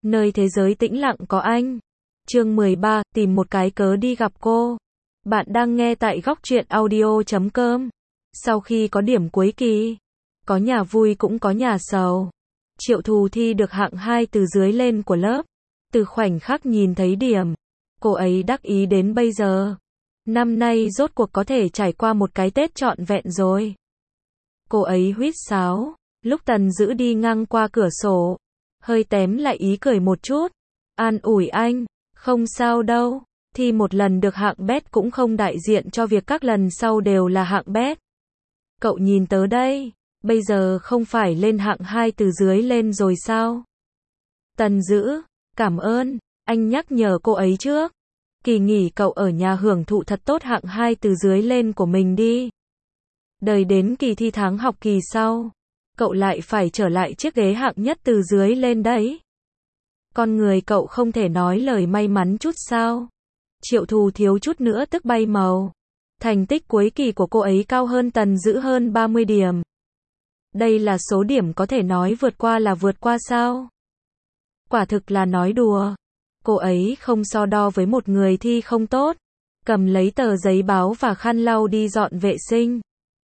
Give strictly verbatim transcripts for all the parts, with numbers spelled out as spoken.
Nơi thế giới tĩnh lặng có anh. Chương mười ba, tìm một cái cớ đi gặp cô. Bạn đang nghe tại góc truyện audio chấm com. Sau khi có điểm cuối kỳ, có nhà vui cũng có nhà sầu. Triệu Thù thi được hạng hai từ dưới lên của lớp. Từ khoảnh khắc nhìn thấy điểm, cô ấy đắc ý đến bây giờ. Năm nay rốt cuộc có thể trải qua một cái Tết trọn vẹn rồi. Cô ấy huýt sáo, lúc Tần Dữ đi ngang qua cửa sổ, hơi tém lại ý cười một chút, an ủi anh, không sao đâu, thi một lần được hạng bét cũng không đại diện cho việc các lần sau đều là hạng bét. Cậu nhìn tớ đây, bây giờ không phải lên hạng hai từ dưới lên rồi sao? Tần Dữ, cảm ơn, anh nhắc nhở cô ấy trước. Kỳ nghỉ cậu ở nhà hưởng thụ thật tốt hạng hai từ dưới lên của mình đi. Đời đến kỳ thi tháng học kỳ sau, cậu lại phải trở lại chiếc ghế hạng nhất từ dưới lên đấy. Con người cậu không thể nói lời may mắn chút sao? Triệu Thù thiếu chút nữa tức bay màu. Thành tích cuối kỳ của cô ấy cao hơn Tần Dữ hơn ba mươi điểm. Đây là số điểm có thể nói vượt qua là vượt qua sao? Quả thực là nói đùa. Cô ấy không so đo với một người thi không tốt. Cầm lấy tờ giấy báo và khăn lau đi dọn vệ sinh.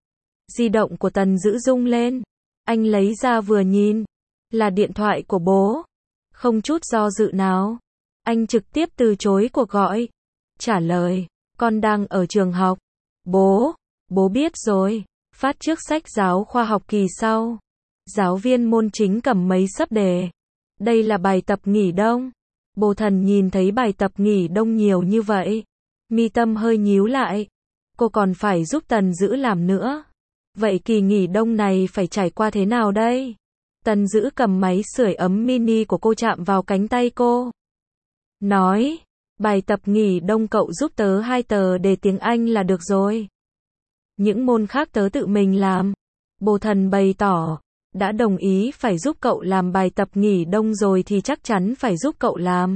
Di động của Tần Dữ rung lên. Anh lấy ra vừa nhìn. Là điện thoại của bố. Không chút do dự nào. Anh trực tiếp từ chối cuộc gọi. Trả lời, con đang ở trường học. Bố, bố biết rồi. Phát trước sách giáo khoa học kỳ sau. Giáo viên môn chính cầm mấy sấp đề. Đây là bài tập nghỉ đông. Bồ Thần nhìn thấy bài tập nghỉ đông nhiều như vậy. Mi tâm hơi nhíu lại. Cô còn phải giúp Tần Dữ làm nữa. Vậy kỳ nghỉ đông này phải trải qua thế nào đây? Tần Dữ cầm máy sưởi ấm mini của cô chạm vào cánh tay cô. Nói, bài tập nghỉ đông cậu giúp tớ hai tờ đề tiếng Anh là được rồi. Những môn khác tớ tự mình làm. Bồ Thần bày tỏ, đã đồng ý phải giúp cậu làm bài tập nghỉ đông rồi thì chắc chắn phải giúp cậu làm.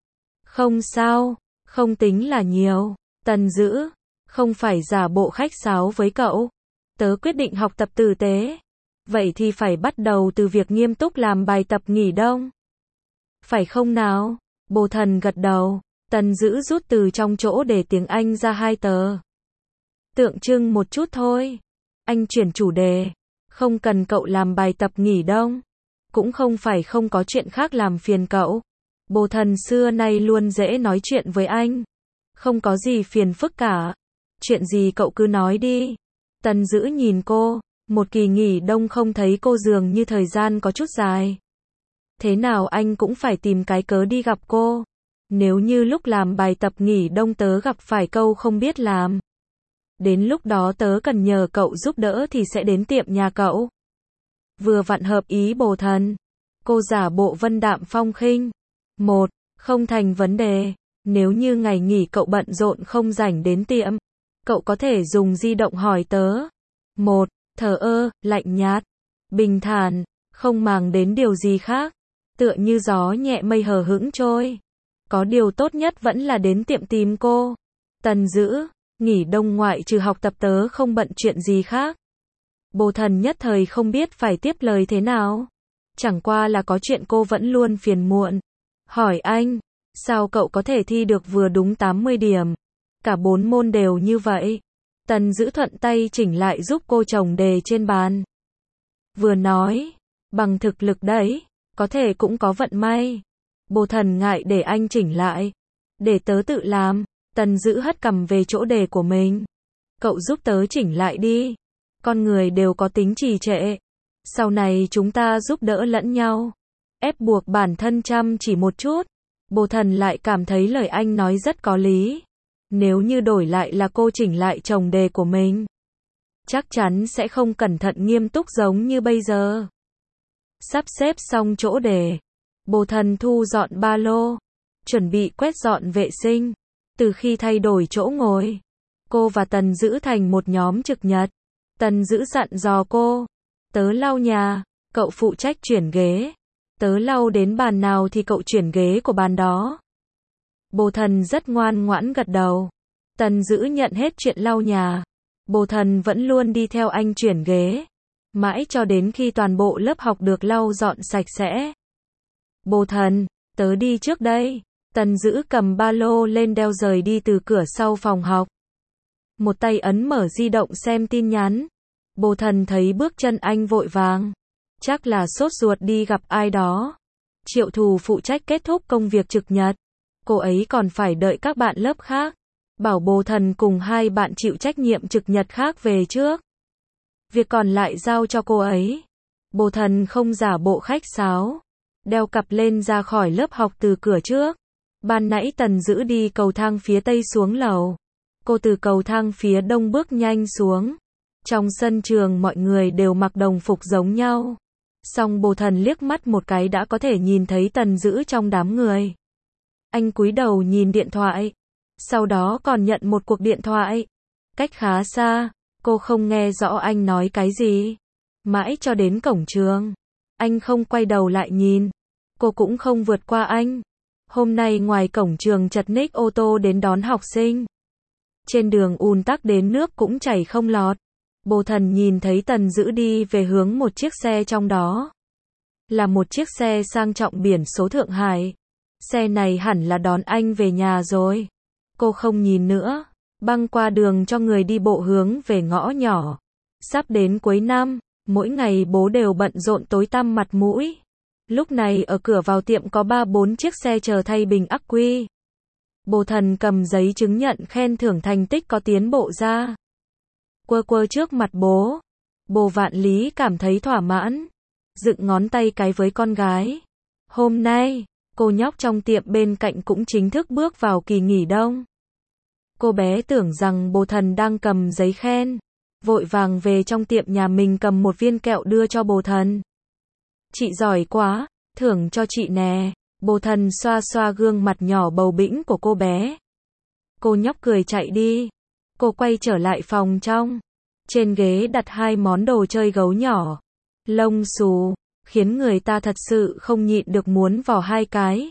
Không sao, không tính là nhiều. Tần Dữ, không phải giả bộ khách sáo với cậu. Tớ quyết định học tập tử tế. Vậy thì phải bắt đầu từ việc nghiêm túc làm bài tập nghỉ đông. Phải không nào? Bồ Thần gật đầu. Tần Dữ rút từ trong chỗ để tiếng Anh ra hai tờ. Tượng trưng một chút thôi. Anh chuyển chủ đề. Không cần cậu làm bài tập nghỉ đông. Cũng không phải không có chuyện khác làm phiền cậu. Bồ Thần xưa nay luôn dễ nói chuyện với anh. Không có gì phiền phức cả. Chuyện gì cậu cứ nói đi. Tần Dữ nhìn cô. Một kỳ nghỉ đông không thấy cô dường như thời gian có chút dài. Thế nào anh cũng phải tìm cái cớ đi gặp cô. Nếu như lúc làm bài tập nghỉ đông tớ gặp phải câu không biết làm. Đến lúc đó tớ cần nhờ cậu giúp đỡ thì sẽ đến tiệm nhà cậu. Vừa vặn hợp ý Bồ Thần. Cô giả bộ vân đạm phong khinh. Một, không thành vấn đề. Nếu như ngày nghỉ cậu bận rộn không rảnh đến tiệm, cậu có thể dùng di động hỏi tớ. Một, thờ ơ, lạnh nhạt, bình thản, không màng đến điều gì khác. Tựa như gió nhẹ mây hờ hững trôi. Có điều tốt nhất vẫn là đến tiệm tìm cô. Tần Dữ, nghỉ đông ngoại trừ học tập tớ không bận chuyện gì khác. Bồ Thần nhất thời không biết phải tiếp lời thế nào. Chẳng qua là có chuyện cô vẫn luôn phiền muộn. Hỏi anh, sao cậu có thể thi được vừa đúng tám mươi điểm? Cả bốn môn đều như vậy. Tần Dữ thuận tay chỉnh lại giúp cô chồng đề trên bàn. Vừa nói, bằng thực lực đấy, có thể cũng có vận may. Bồ Thần ngại để anh chỉnh lại. Để tớ tự làm. Tần Dữ hất cằm về chỗ đề của mình. Cậu giúp tớ chỉnh lại đi. Con người đều có tính trì trệ. Sau này chúng ta giúp đỡ lẫn nhau. Ép buộc bản thân chăm chỉ một chút. Bồ Thần lại cảm thấy lời anh nói rất có lý. Nếu như đổi lại là cô chỉnh lại chồng đề của mình, chắc chắn sẽ không cẩn thận nghiêm túc giống như bây giờ. Sắp xếp xong chỗ đề, Bồ Thần thu dọn ba lô, chuẩn bị quét dọn vệ sinh. Từ khi thay đổi chỗ ngồi, cô và Tần Dữ thành một nhóm trực nhật. Tần Dữ dặn dò cô, tớ lau nhà, cậu phụ trách chuyển ghế. Tớ lau đến bàn nào thì cậu chuyển ghế của bàn đó. Bồ Thần rất ngoan ngoãn gật đầu. Tần Dữ nhận hết chuyện lau nhà. Bồ Thần vẫn luôn đi theo anh chuyển ghế. Mãi cho đến khi toàn bộ lớp học được lau dọn sạch sẽ. Bồ Thần, Tớ đi trước đây. Tần Dữ cầm ba lô lên đeo rời đi từ cửa sau phòng học. Một tay ấn mở di động xem tin nhắn. Bồ Thần thấy bước chân anh vội vàng. Chắc là sốt ruột đi gặp ai đó. Triệu Thù phụ trách kết thúc công việc trực nhật. Cô ấy còn phải đợi các bạn lớp khác. Bảo Bồ Thần cùng hai bạn chịu trách nhiệm trực nhật khác về trước. Việc còn lại giao cho cô ấy. Bồ Thần không giả bộ khách sáo. Đeo cặp lên ra khỏi lớp học từ cửa trước. Ban nãy Tần Dữ đi cầu thang phía tây xuống lầu. Cô từ cầu thang phía đông bước nhanh xuống. Trong sân trường mọi người đều mặc đồng phục giống nhau. Song Bồ Thần liếc mắt một cái đã có thể nhìn thấy Tần Dữ trong đám người. Anh cúi đầu nhìn điện thoại. Sau đó còn nhận một cuộc điện thoại. Cách khá xa, cô không nghe rõ anh nói cái gì. Mãi cho đến cổng trường. Anh không quay đầu lại nhìn. Cô cũng không vượt qua anh. Hôm nay ngoài cổng trường chật ních ô tô đến đón học sinh. Trên đường ùn tắc đến nước cũng chảy không lọt. Bồ Thần nhìn thấy Tần Dữ đi về hướng một chiếc xe trong đó. Là một chiếc xe sang trọng biển số Thượng Hải. Xe này hẳn là đón anh về nhà rồi. Cô không nhìn nữa. Băng qua đường cho người đi bộ hướng về ngõ nhỏ. Sắp đến cuối năm, mỗi ngày bố đều bận rộn tối tăm mặt mũi. Lúc này ở cửa vào tiệm có ba bốn chiếc xe chờ thay bình ắc quy. Bồ Thần cầm giấy chứng nhận khen thưởng thành tích có tiến bộ ra. Quơ quơ trước mặt bố. Bồ Vạn Lý cảm thấy thỏa mãn. Dựng ngón tay cái với con gái. Hôm nay, cô nhóc trong tiệm bên cạnh cũng chính thức bước vào kỳ nghỉ đông. Cô bé tưởng rằng Bồ Thần đang cầm giấy khen. Vội vàng về trong tiệm nhà mình cầm một viên kẹo đưa cho Bồ Thần. Chị giỏi quá, thưởng cho chị nè. Bồ Thần xoa xoa gương mặt nhỏ bầu bĩnh của cô bé. Cô nhóc cười chạy đi. Cô quay trở lại phòng trong. Trên ghế đặt hai món đồ chơi gấu nhỏ. Lông xù, khiến người ta thật sự không nhịn được muốn vò hai cái.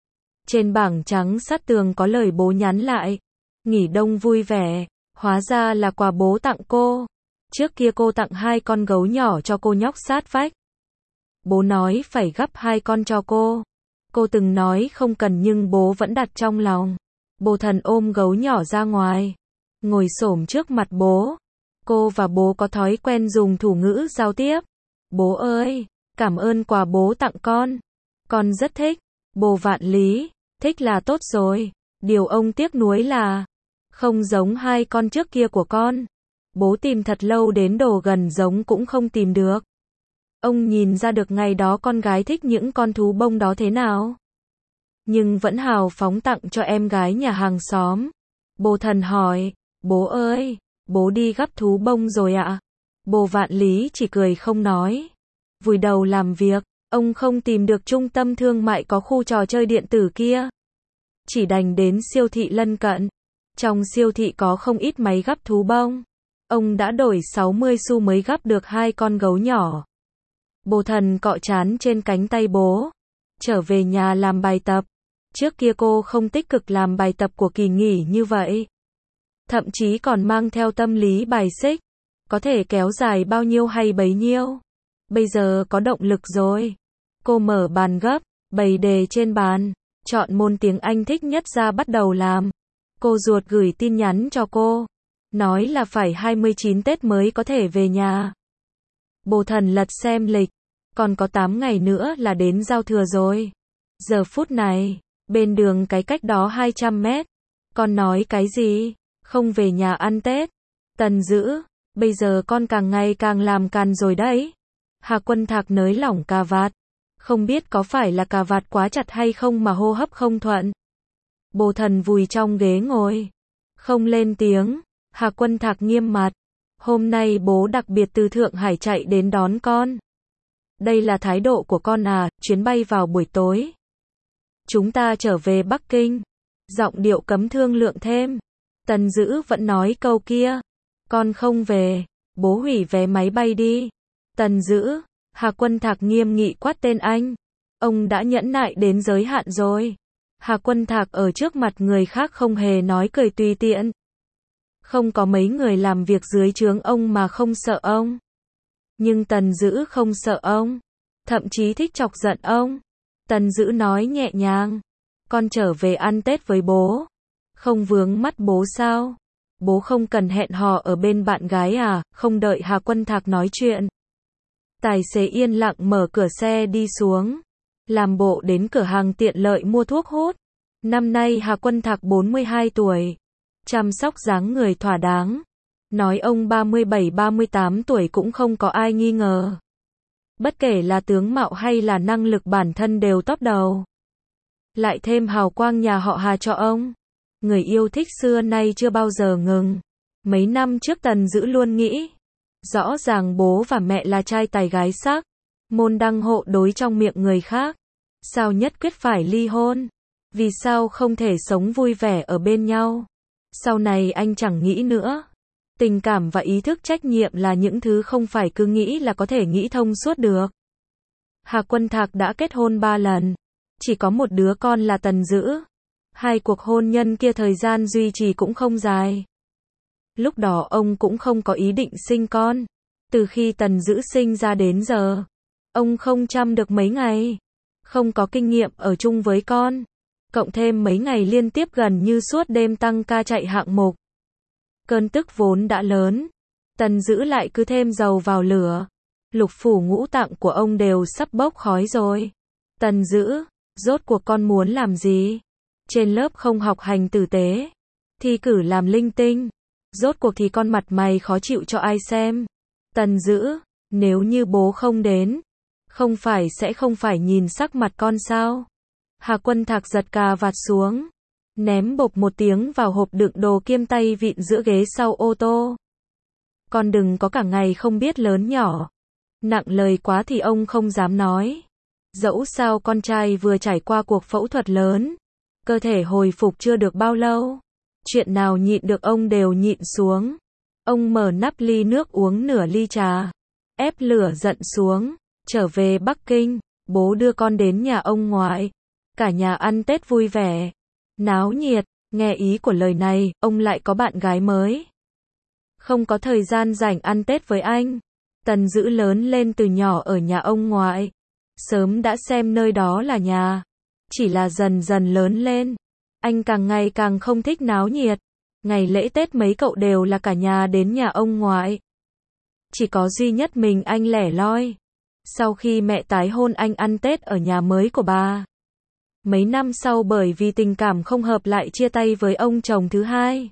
Trên bảng trắng sát tường có lời bố nhắn lại. Nghỉ đông vui vẻ, hóa ra là quà bố tặng cô. Trước kia cô tặng hai con gấu nhỏ cho cô nhóc sát vách. Bố nói phải gắp hai con cho cô. Cô từng nói không cần nhưng bố vẫn đặt trong lòng. Bồ Thần ôm gấu nhỏ ra ngoài. Ngồi xổm trước mặt bố. Cô và bố có thói quen dùng thủ ngữ giao tiếp. Bố ơi, cảm ơn quà bố tặng con. Con rất thích. Bồ Vạn Lý, thích là tốt rồi. Điều ông tiếc nuối là không giống hai con trước kia của con. Bố tìm thật lâu đến đồ gần giống cũng không tìm được. Ông nhìn ra được ngày đó con gái thích những con thú bông đó thế nào. Nhưng vẫn hào phóng tặng cho em gái nhà hàng xóm. Bồ Thần hỏi, bố ơi, bố đi gắp thú bông rồi ạ? Bồ Vạn Lý chỉ cười không nói. Vùi đầu làm việc, ông không tìm được trung tâm thương mại có khu trò chơi điện tử kia. Chỉ đành đến siêu thị lân cận. Trong siêu thị có không ít máy gắp thú bông. Ông đã đổi sáu mươi xu mới gắp được hai con gấu nhỏ. Bồ Thần cọ trán trên cánh tay bố. Trở về nhà làm bài tập. Trước kia cô không tích cực làm bài tập của kỳ nghỉ như vậy. Thậm chí còn mang theo tâm lý bài xích. Có thể kéo dài bao nhiêu hay bấy nhiêu. Bây giờ có động lực rồi. Cô mở bàn gấp, bày đề trên bàn. Chọn môn tiếng Anh thích nhất ra bắt đầu làm. Cô ruột gửi tin nhắn cho cô. Nói là phải hai mươi chín Tết mới có thể về nhà. Bồ Thần lật xem lịch. Còn có tám ngày nữa là đến giao thừa rồi. Giờ phút này, bên đường cái cách đó hai trăm mét. Con nói cái gì? Không về nhà ăn Tết. Tần Dữ, bây giờ con càng ngày càng làm càn rồi đấy. Hà Quân Thạc nới lỏng cà vạt. Không biết có phải là cà vạt quá chặt hay không mà hô hấp không thuận. Bồ Thần vùi trong ghế ngồi. Không lên tiếng. Hà Quân Thạc nghiêm mặt. Hôm nay bố đặc biệt từ Thượng Hải chạy đến đón con. Đây là thái độ của con à, chuyến bay vào buổi tối. Chúng ta trở về Bắc Kinh. Giọng điệu cấm thương lượng thêm. Tần Dữ vẫn nói câu kia. Con không về, bố hủy vé máy bay đi. Tần Dữ, Hà Quân Thạc nghiêm nghị quát tên anh. Ông đã nhẫn nại đến giới hạn rồi. Hà Quân Thạc ở trước mặt người khác không hề nói cười tùy tiện. Không có mấy người làm việc dưới trướng ông mà không sợ ông. Nhưng Tần Dữ không sợ ông. Thậm chí thích chọc giận ông. Tần Dữ nói nhẹ nhàng. Con trở về ăn Tết với bố. Không vướng mắt bố sao? Bố không cần hẹn hò ở bên bạn gái à? Không đợi Hà Quân Thạc nói chuyện. Tài xế yên lặng mở cửa xe đi xuống. Làm bộ đến cửa hàng tiện lợi mua thuốc hút. Năm nay Hà Quân Thạc bốn mươi hai tuổi. Chăm sóc dáng người thỏa đáng. Nói ông ba mươi bảy ba mươi tám tuổi cũng không có ai nghi ngờ. Bất kể là tướng mạo hay là năng lực bản thân đều top đầu. Lại thêm hào quang nhà họ Hà cho ông. Người yêu thích xưa nay chưa bao giờ ngừng. Mấy năm trước Tần Dữ luôn nghĩ. Rõ ràng bố và mẹ là trai tài gái sắc. Môn đăng hộ đối trong miệng người khác. Sao nhất quyết phải ly hôn? Vì sao không thể sống vui vẻ ở bên nhau? Sau này anh chẳng nghĩ nữa. Tình cảm và ý thức trách nhiệm là những thứ không phải cứ nghĩ là có thể nghĩ thông suốt được. Hà Quân Thạc đã kết hôn ba lần. Chỉ có một đứa con là Tần Dữ. Hai cuộc hôn nhân kia thời gian duy trì cũng không dài. Lúc đó ông cũng không có ý định sinh con. Từ khi Tần Dữ sinh ra đến giờ, ông không chăm được mấy ngày. Không có kinh nghiệm ở chung với con. Cộng thêm mấy ngày liên tiếp gần như suốt đêm tăng ca chạy hạng mục. Cơn tức vốn đã lớn. Tần Dữ lại cứ thêm dầu vào lửa. Lục phủ ngũ tạng của ông đều sắp bốc khói rồi. Tần Dữ, rốt cuộc con muốn làm gì? Trên lớp không học hành tử tế. Thi cử làm linh tinh. Rốt cuộc thì con mặt mày khó chịu cho ai xem? Tần Dữ, nếu như bố không đến, không phải sẽ không phải nhìn sắc mặt con sao? Hà Quân Thạc giật cà vạt xuống. Ném bộp một tiếng vào hộp đựng đồ kiêm tay vịn giữa ghế sau ô tô. Con đừng có cả ngày không biết lớn nhỏ. Nặng lời quá thì ông không dám nói. Dẫu sao con trai vừa trải qua cuộc phẫu thuật lớn. Cơ thể hồi phục chưa được bao lâu. Chuyện nào nhịn được ông đều nhịn xuống. Ông mở nắp ly nước uống nửa ly trà. Ép lửa giận xuống. Trở về Bắc Kinh, bố đưa con đến nhà ông ngoại. Cả nhà ăn Tết vui vẻ. Náo nhiệt, nghe ý của lời này, ông lại có bạn gái mới. Không có thời gian rảnh ăn Tết với anh. Tần Dữ lớn lên từ nhỏ ở nhà ông ngoại. Sớm đã xem nơi đó là nhà. Chỉ là dần dần lớn lên. Anh càng ngày càng không thích náo nhiệt. Ngày lễ Tết mấy cậu đều là cả nhà đến nhà ông ngoại. Chỉ có duy nhất mình anh lẻ loi. Sau khi mẹ tái hôn anh ăn Tết ở nhà mới của bà. Mấy năm sau bởi vì tình cảm không hợp lại chia tay với ông chồng thứ hai.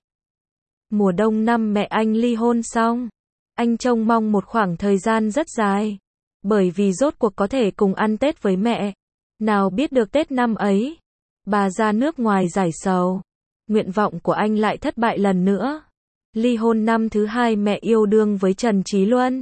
Mùa đông năm mẹ anh ly hôn xong. Anh trông mong một khoảng thời gian rất dài. Bởi vì rốt cuộc có thể cùng ăn Tết với mẹ. Nào biết được Tết năm ấy. Bà ra nước ngoài giải sầu. Nguyện vọng của anh lại thất bại lần nữa. Ly hôn năm thứ hai mẹ yêu đương với Trần Trí Luân.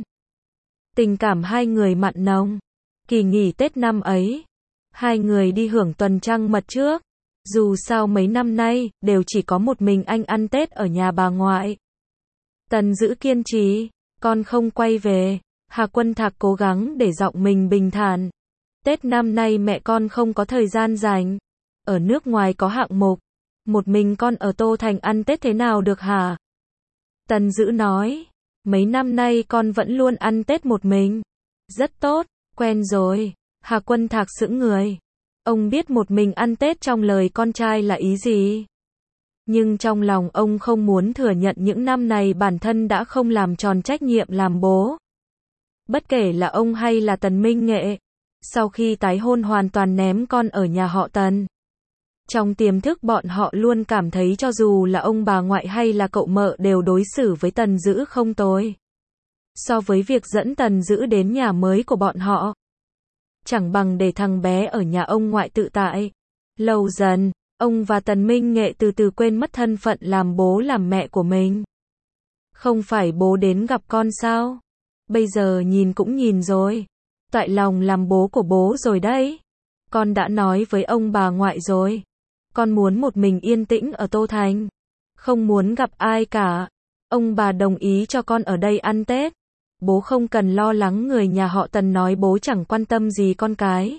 Tình cảm hai người mặn nồng. Kỳ nghỉ Tết năm ấy. Hai người đi hưởng tuần trăng mật trước. Dù sao mấy năm nay, đều chỉ có một mình anh ăn Tết ở nhà bà ngoại. Tần Dữ kiên trì. Con không quay về. Hà Quân Thạc cố gắng để giọng mình bình thản. Tết năm nay mẹ con không có thời gian rảnh. Ở nước ngoài có hạng mục. Một mình con ở Tô Thành ăn Tết thế nào được hả? Tần Dữ nói. Mấy năm nay con vẫn luôn ăn Tết một mình. Rất tốt, quen rồi. Hà Quân Thạc sững người. Ông biết một mình ăn Tết trong lời con trai là ý gì. Nhưng trong lòng ông không muốn thừa nhận những năm này bản thân đã không làm tròn trách nhiệm làm bố. Bất kể là ông hay là Tần Minh Nghệ. Sau khi tái hôn hoàn toàn ném con ở nhà họ Tần. Trong tiềm thức bọn họ luôn cảm thấy cho dù là ông bà ngoại hay là cậu mợ đều đối xử với Tần Dữ không tồi. So với việc dẫn Tần Dữ đến nhà mới của bọn họ. Chẳng bằng để thằng bé ở nhà ông ngoại tự tại. Lâu dần, ông và Tần Minh Nghệ từ từ quên mất thân phận làm bố làm mẹ của mình. Không phải bố đến gặp con sao? Bây giờ nhìn cũng nhìn rồi. Toại lòng làm bố của bố rồi đấy. Con đã nói với ông bà ngoại rồi. Con muốn một mình yên tĩnh ở Tô Thành. Không muốn gặp ai cả. Ông bà đồng ý cho con ở đây ăn Tết. Bố không cần lo lắng người nhà họ Tần nói bố chẳng quan tâm gì con cái.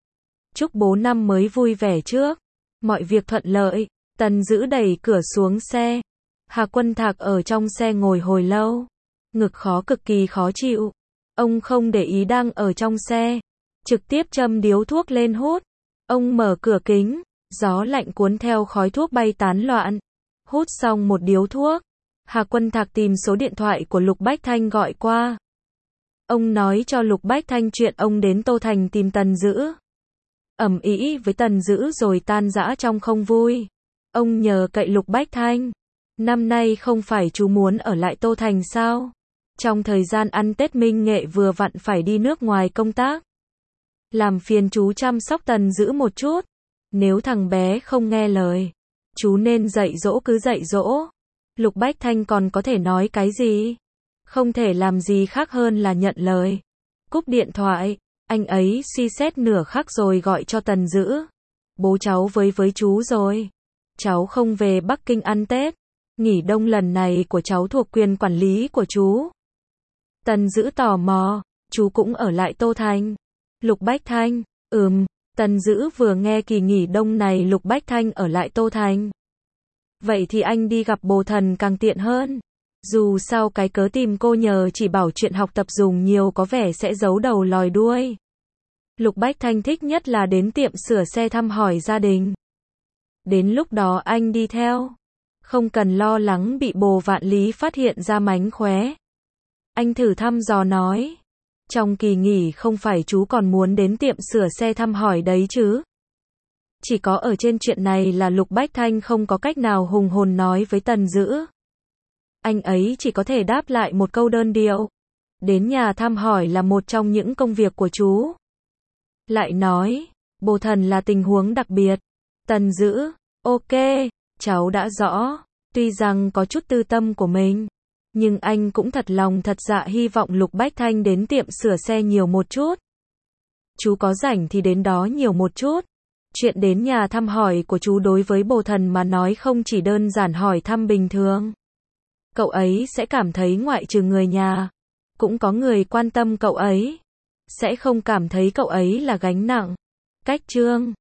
Chúc bố năm mới vui vẻ trước. Mọi việc thuận lợi. Tần Dữ đẩy cửa xuống xe. Hà Quân Thạc ở trong xe ngồi hồi lâu. Ngực khó cực kỳ khó chịu. Ông không để ý đang ở trong xe. Trực tiếp châm điếu thuốc lên hút. Ông mở cửa kính, gió lạnh cuốn theo khói thuốc bay tán loạn. Hút xong một điếu thuốc, Hà Quân Thạc tìm số điện thoại của Lục Bách Thanh gọi qua. Ông nói cho Lục Bách Thanh chuyện ông đến Tô Thành tìm Tần Dữ. Ầm ĩ với Tần Dữ rồi tan rã trong không vui. Ông nhờ cậy Lục Bách Thanh. Năm nay không phải chú muốn ở lại Tô Thành sao? Trong thời gian ăn Tết Minh Nghệ vừa vặn phải đi nước ngoài công tác. Làm phiền chú chăm sóc Tần Dữ một chút. Nếu thằng bé không nghe lời, chú nên dạy dỗ cứ dạy dỗ. Lục Bách Thanh còn có thể nói cái gì? Không thể làm gì khác hơn là nhận lời. Cúp điện thoại, anh ấy suy xét nửa khắc rồi gọi cho Tần Dữ. Bố cháu với với chú rồi. Cháu không về Bắc Kinh ăn Tết. Nghỉ đông lần này của cháu thuộc quyền quản lý của chú. Tần Dữ tò mò, chú cũng ở lại Tô Thành. Lục Bách Thanh, ừm, Tần Dữ vừa nghe kỳ nghỉ đông này Lục Bách Thanh ở lại Tô Thành. Vậy thì anh đi gặp bồ thần càng tiện hơn. Dù sao cái cớ tìm cô nhờ chỉ bảo chuyện học tập dùng nhiều có vẻ sẽ giấu đầu lòi đuôi. Lục Bách Thanh thích nhất là đến tiệm sửa xe thăm hỏi gia đình. Đến lúc đó anh đi theo. Không cần lo lắng bị bồ Vạn Lý phát hiện ra mánh khóe. Anh thử thăm dò nói. Trong kỳ nghỉ không phải chú còn muốn đến tiệm sửa xe thăm hỏi đấy chứ? Chỉ có ở trên chuyện này là Lục Bách Thanh không có cách nào hùng hồn nói với Tần Dữ. Anh ấy chỉ có thể đáp lại một câu đơn điệu. Đến nhà thăm hỏi là một trong những công việc của chú. Lại nói, bồ thần là tình huống đặc biệt. Tần Dữ, ok, cháu đã rõ. Tuy rằng có chút tư tâm của mình, nhưng anh cũng thật lòng thật dạ hy vọng Lục Bách Thanh đến tiệm sửa xe nhiều một chút. Chú có rảnh thì đến đó nhiều một chút. Chuyện đến nhà thăm hỏi của chú đối với bồ thần mà nói không chỉ đơn giản hỏi thăm bình thường. Cậu ấy sẽ cảm thấy ngoại trừ người nhà, cũng có người quan tâm cậu ấy. Sẽ không cảm thấy cậu ấy là gánh nặng. Cách chương